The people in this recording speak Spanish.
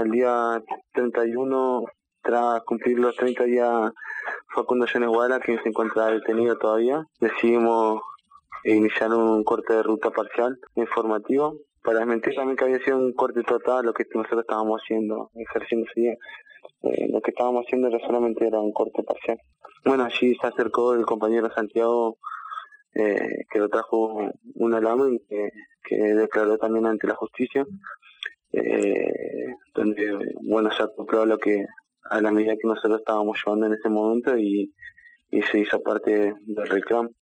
El día 31, tras cumplir los 30 días, Facundo Jones Guara, quien se encuentra detenido todavía, decidimos iniciar un corte de ruta parcial informativo para desmentir también que había sido un corte total lo que nosotros estábamos haciendo, ejerciendo ese día. Lo que estábamos haciendo solamente era un corte parcial. Bueno, allí se acercó el compañero Santiago, que lo trajo un alarme que declaró también ante la justicia, donde bueno, se acopló a la medida que nosotros estábamos llevando en ese momento y se hizo parte del reclamo.